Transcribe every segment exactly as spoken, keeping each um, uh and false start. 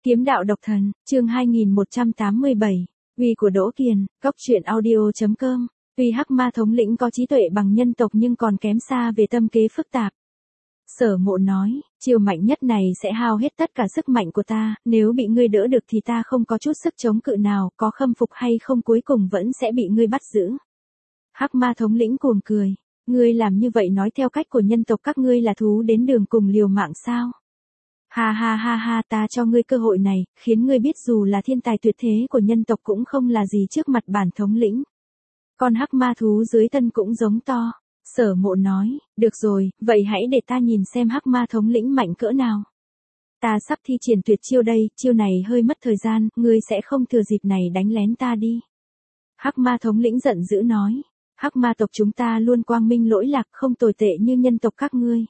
Kiếm đạo độc thần, chương hai nghìn một trăm tám mươi bảy, uy của Đỗ Kiền, cốc truyện audio chấm com. Tuy Hắc Ma thống lĩnh có trí tuệ bằng nhân tộc nhưng còn kém xa về tâm kế phức tạp. Sở Mộ nói, chiêu mạnh nhất này sẽ hao hết tất cả sức mạnh của ta, nếu bị ngươi đỡ được thì ta không có chút sức chống cự nào, có khâm phục hay không cuối cùng vẫn sẽ bị ngươi bắt giữ. Hắc Ma thống lĩnh cuồng cười, ngươi làm như vậy nói theo cách của nhân tộc các ngươi là thú đến đường cùng liều mạng sao? Ha ha ha ha, ta cho ngươi cơ hội này, khiến ngươi biết dù là thiên tài tuyệt thế của nhân tộc cũng không là gì trước mặt bản thống lĩnh. Con hắc ma thú dưới thân cũng giống to. Sở Mộ nói, được rồi, vậy hãy để ta nhìn xem hắc ma thống lĩnh mạnh cỡ nào. Ta sắp thi triển tuyệt chiêu đây, chiêu này hơi mất thời gian, ngươi sẽ không thừa dịp này đánh lén ta đi. Hắc ma thống lĩnh giận dữ nói, hắc ma tộc chúng ta luôn quang minh lỗi lạc, không tồi tệ như nhân tộc các ngươi.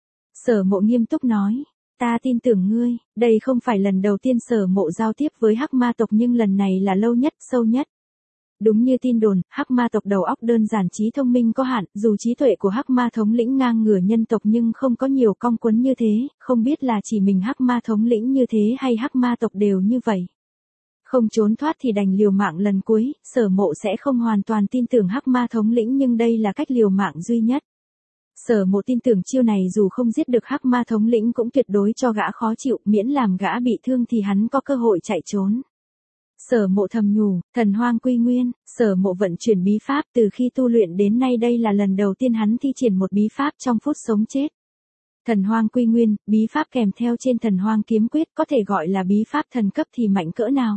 Sở Mộ nghiêm túc nói, ta tin tưởng ngươi, đây không phải lần đầu tiên Sở Mộ giao tiếp với hắc ma tộc nhưng lần này là lâu nhất, sâu nhất. Đúng như tin đồn, hắc ma tộc đầu óc đơn giản, trí thông minh có hạn, dù trí tuệ của hắc ma thống lĩnh ngang ngửa nhân tộc nhưng không có nhiều cong quấn như thế, không biết là chỉ mình hắc ma thống lĩnh như thế hay hắc ma tộc đều như vậy. Không trốn thoát thì đành liều mạng lần cuối, Sở Mộ sẽ không hoàn toàn tin tưởng hắc ma thống lĩnh nhưng đây là cách liều mạng duy nhất. Sở Mộ tin tưởng chiêu này dù không giết được hắc ma thống lĩnh cũng tuyệt đối cho gã khó chịu, miễn làm gã bị thương thì hắn có cơ hội chạy trốn. Sở Mộ thầm nhủ, thần hoang quy nguyên, Sở Mộ vận chuyển bí pháp từ khi tu luyện đến nay đây là lần đầu tiên hắn thi triển một bí pháp trong phút sống chết. Thần hoang quy nguyên, bí pháp kèm theo trên thần hoang kiếm quyết có thể gọi là bí pháp thần cấp thì mạnh cỡ nào.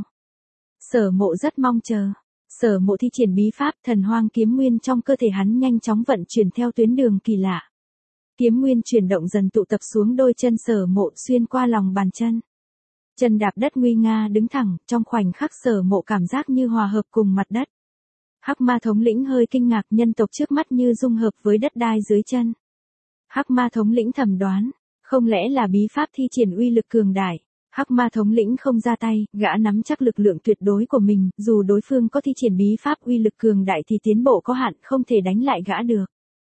Sở Mộ rất mong chờ. Sở Mộ thi triển bí pháp thần hoang kiếm nguyên trong cơ thể hắn nhanh chóng vận chuyển theo tuyến đường kỳ lạ. Kiếm nguyên chuyển động dần tụ tập xuống đôi chân Sở Mộ xuyên qua lòng bàn chân. Chân đạp đất nguy nga đứng thẳng, trong khoảnh khắc Sở Mộ cảm giác như hòa hợp cùng mặt đất. Hắc ma thống lĩnh hơi kinh ngạc, nhân tộc trước mắt như dung hợp với đất đai dưới chân. Hắc ma thống lĩnh thầm đoán, không lẽ là bí pháp thi triển uy lực cường đại. Hắc ma thống lĩnh không ra tay, gã nắm chắc lực lượng tuyệt đối của mình, dù đối phương có thi triển bí pháp uy lực cường đại thì tiến bộ có hạn, không thể đánh lại gã được.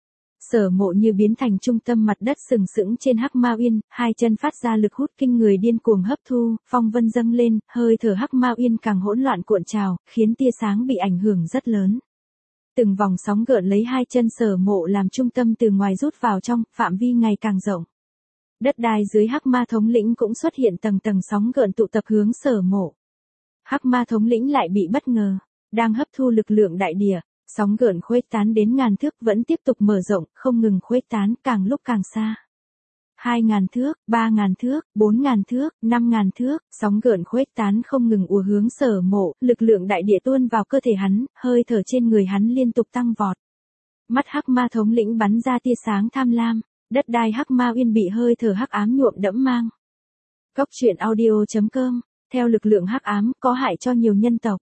Sở Mộ như biến thành trung tâm mặt đất sừng sững trên hắc ma uyên, hai chân phát ra lực hút kinh người điên cuồng hấp thu, phong vân dâng lên, hơi thở hắc ma uyên càng hỗn loạn cuộn trào, khiến tia sáng bị ảnh hưởng rất lớn. Từng vòng sóng gợn lấy hai chân Sở Mộ làm trung tâm từ ngoài rút vào trong, phạm vi ngày càng rộng. Đất đai dưới hắc ma thống lĩnh cũng xuất hiện tầng tầng sóng gợn tụ tập hướng Sở Mộ. Hắc ma thống lĩnh lại bị bất ngờ, đang hấp thu lực lượng đại địa, sóng gợn khuếch tán đến ngàn thước vẫn tiếp tục mở rộng, không ngừng khuếch tán, càng lúc càng xa. Hai ngàn thước, ba ngàn thước, bốn ngàn thước, năm ngàn thước, sóng gợn khuếch tán không ngừng ùa hướng Sở Mộ, lực lượng đại địa tuôn vào cơ thể hắn, hơi thở trên người hắn liên tục tăng vọt. Mắt hắc ma thống lĩnh bắn ra tia sáng tham lam. Đất đai hắc ma uyên bị hơi thở hắc ám nhuộm đẫm mang. Cốc truyện audio chấm com, theo lực lượng hắc ám có hại cho nhiều nhân tộc.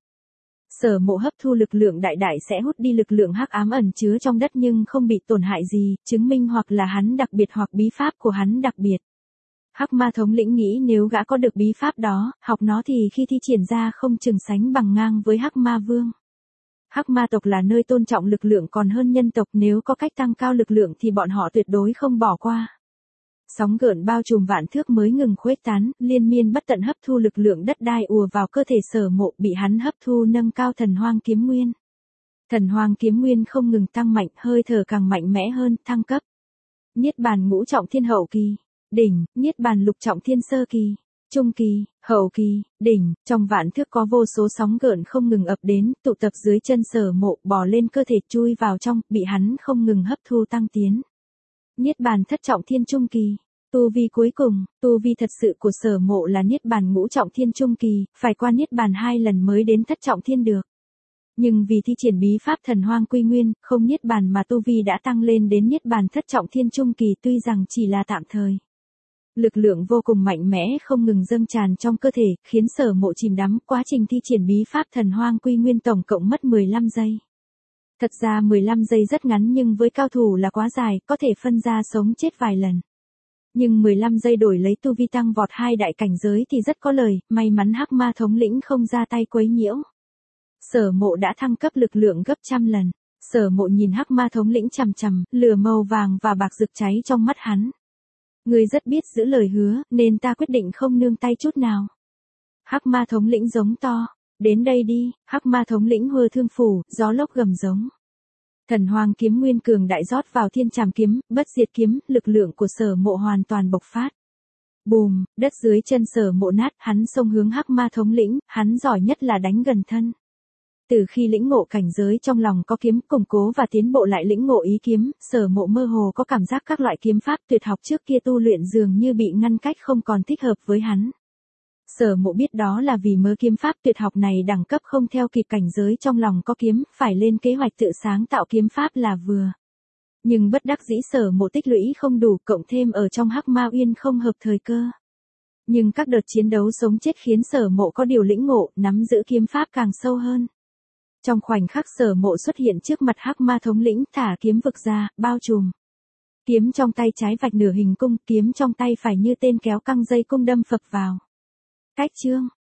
Sở Mộ hấp thu lực lượng đại đại sẽ hút đi lực lượng hắc ám ẩn chứa trong đất nhưng không bị tổn hại gì, chứng minh hoặc là hắn đặc biệt hoặc bí pháp của hắn đặc biệt. Hắc ma thống lĩnh nghĩ nếu gã có được bí pháp đó, học nó thì khi thi triển ra không chừng sánh bằng ngang với hắc ma vương. Hắc ma tộc là nơi tôn trọng lực lượng còn hơn nhân tộc, nếu có cách tăng cao lực lượng thì bọn họ tuyệt đối không bỏ qua. Sóng gợn bao trùm vạn thước mới ngừng khuếch tán, liên miên bất tận hấp thu lực lượng đất đai ùa vào cơ thể Sở Mộ, bị hắn hấp thu nâng cao thần hoang kiếm nguyên. Thần hoang kiếm nguyên không ngừng tăng mạnh, hơi thở càng mạnh mẽ hơn, thăng cấp. Niết bàn ngũ trọng thiên hậu kỳ, đỉnh, niết bàn lục trọng thiên sơ kỳ, trung kỳ, hậu kỳ, đỉnh, trong vạn thước có vô số sóng gợn không ngừng ập đến, tụ tập dưới chân Sở Mộ, bò lên cơ thể chui vào trong, bị hắn không ngừng hấp thu tăng tiến. Niết bàn thất trọng thiên trung kỳ, tu vi cuối cùng, tu vi thật sự của Sở Mộ là niết bàn ngũ trọng thiên trung kỳ, phải qua niết bàn hai lần mới đến thất trọng thiên được. Nhưng vì thi triển bí pháp thần hoang quy nguyên, không niết bàn mà tu vi đã tăng lên đến niết bàn thất trọng thiên trung kỳ, tuy rằng chỉ là tạm thời. Lực lượng vô cùng mạnh mẽ không ngừng dâng tràn trong cơ thể, khiến Sở Mộ chìm đắm, quá trình thi triển bí pháp thần hoang quy nguyên tổng cộng mất mười lăm giây. Thật ra mười lăm giây rất ngắn nhưng với cao thủ là quá dài, có thể phân ra sống chết vài lần. Nhưng mười lăm giây đổi lấy tu vi tăng vọt hai đại cảnh giới thì rất có lời, may mắn hắc ma thống lĩnh không ra tay quấy nhiễu. Sở Mộ đã thăng cấp lực lượng gấp trăm lần. Sở Mộ nhìn hắc ma thống lĩnh chằm chằm, lửa màu vàng và bạc rực cháy trong mắt hắn. Ngươi rất biết giữ lời hứa, nên ta quyết định không nương tay chút nào. Hắc ma thống lĩnh giống to. Đến đây đi, hắc ma thống lĩnh hùa thương phủ, gió lốc gầm giống. Thần hoàng kiếm nguyên cường đại rót vào thiên trảm kiếm, bất diệt kiếm, lực lượng của Sở Mộ hoàn toàn bộc phát. Bùm, đất dưới chân Sở Mộ nát, hắn xông hướng hắc ma thống lĩnh, hắn giỏi nhất là đánh gần thân. Từ khi lĩnh ngộ cảnh giới trong lòng có kiếm, củng cố và tiến bộ lại lĩnh ngộ ý kiếm, Sở Mộ mơ hồ có cảm giác các loại kiếm pháp tuyệt học trước kia tu luyện dường như bị ngăn cách không còn thích hợp với hắn. Sở Mộ biết đó là vì mớ kiếm pháp tuyệt học này đẳng cấp không theo kịp cảnh giới trong lòng có kiếm, phải lên kế hoạch tự sáng tạo kiếm pháp là vừa. Nhưng bất đắc dĩ Sở Mộ tích lũy không đủ, cộng thêm ở trong Hắc Ma Uyên không hợp thời cơ. Nhưng các đợt chiến đấu sống chết khiến Sở Mộ có điều lĩnh ngộ, nắm giữ kiếm pháp càng sâu hơn. Trong khoảnh khắc Sở Mộ xuất hiện trước mặt Hắc Ma thống lĩnh, thả kiếm vực ra, bao trùm. Kiếm trong tay trái vạch nửa hình cung, kiếm trong tay phải như tên kéo căng dây cung đâm phập vào. Cách chương